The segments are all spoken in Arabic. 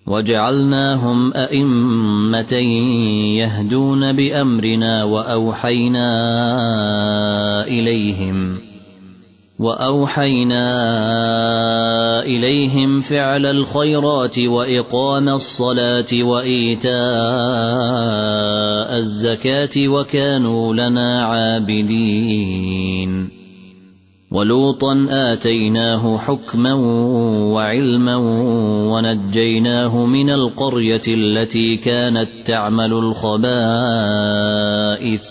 وجعلناهم أئمة يهدون بأمرنا وأوحينا إليهم فعل الخيرات وإقام الصلاة وإيتاء الزكاة وكانوا لنا عابدين ولوطا آتيناه حكما وعلما ونجيناه من القرية التي كانت تعمل الخبائث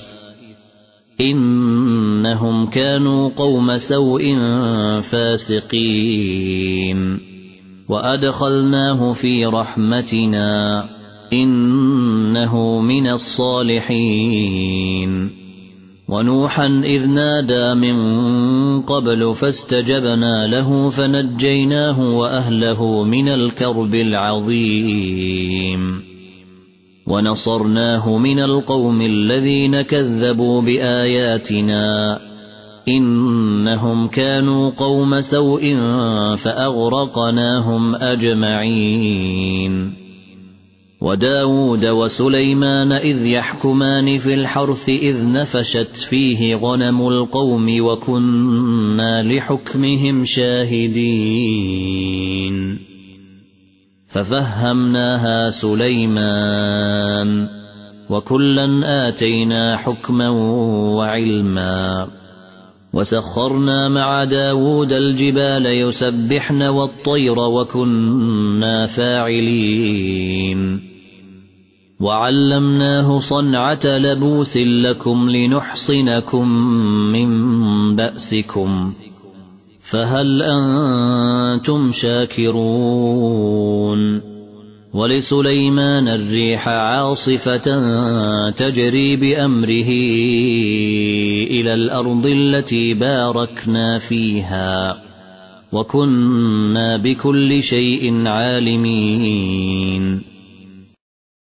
إنهم كانوا قوم سوء فاسقين وأدخلناه في رحمتنا إنه من الصالحين ونوحا إذ نادى من قبل فاستجبنا له فنجيناه وأهله من الكرب العظيم ونصرناه من القوم الذين كذبوا بآياتنا إنهم كانوا قوم سوء فأغرقناهم أجمعين وداود وسليمان إذ يحكمان في الحرث إذ نفشت فيه غنم القوم وكنا لحكمهم شاهدين ففهمناها سليمان وكلا آتينا حكما وعلما وسخرنا مع داود الجبال يسبحن والطير وكنا فاعلين وعلمناه صنعة لبوس لكم لنحصنكم من بأسكم فهل أنتم شاكرون ولسليمان الريح عاصفة تجري بأمره إلى الأرض التي باركنا فيها وكنا بكل شيء عالمين